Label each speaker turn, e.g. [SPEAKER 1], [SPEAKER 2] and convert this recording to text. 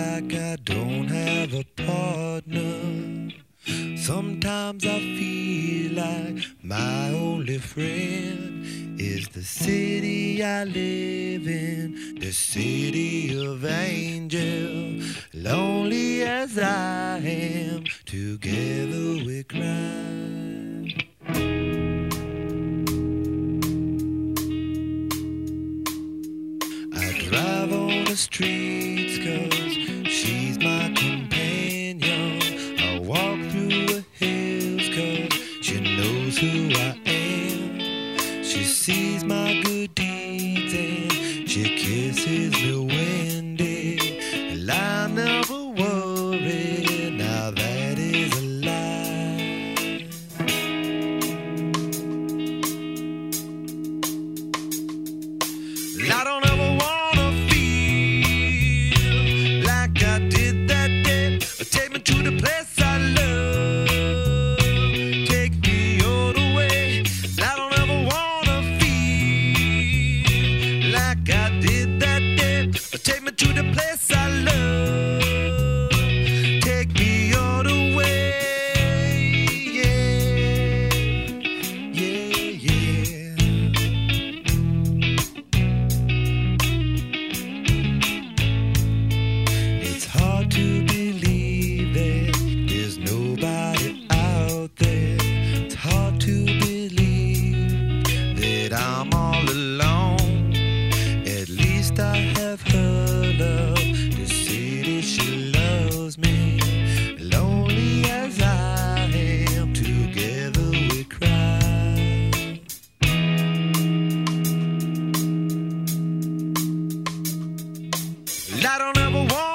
[SPEAKER 1] like I don't have a partner. Sometimes I feel like my only friend is the city I live in, the city of angels. Lonely as I am, together we cry. I drive on the streets 'cause she's my companion. I walk through the hills 'cause she knows who I am. She sees my good deeds and she kisses me windy. And I never worry, now that is a lie. I don't ever wanna feel like I did that day. Take me to the place I love. Take me all the way. I don't ever wanna feel like I did that day. Take me to the place I love. Take me all the way. Yeah, yeah, yeah. It's hard to believe that there's nobody out there. It's hard to believe that I'm all alone. At least I have her love. The city, she loves me. Lonely as I am, together we cry. I don't ever want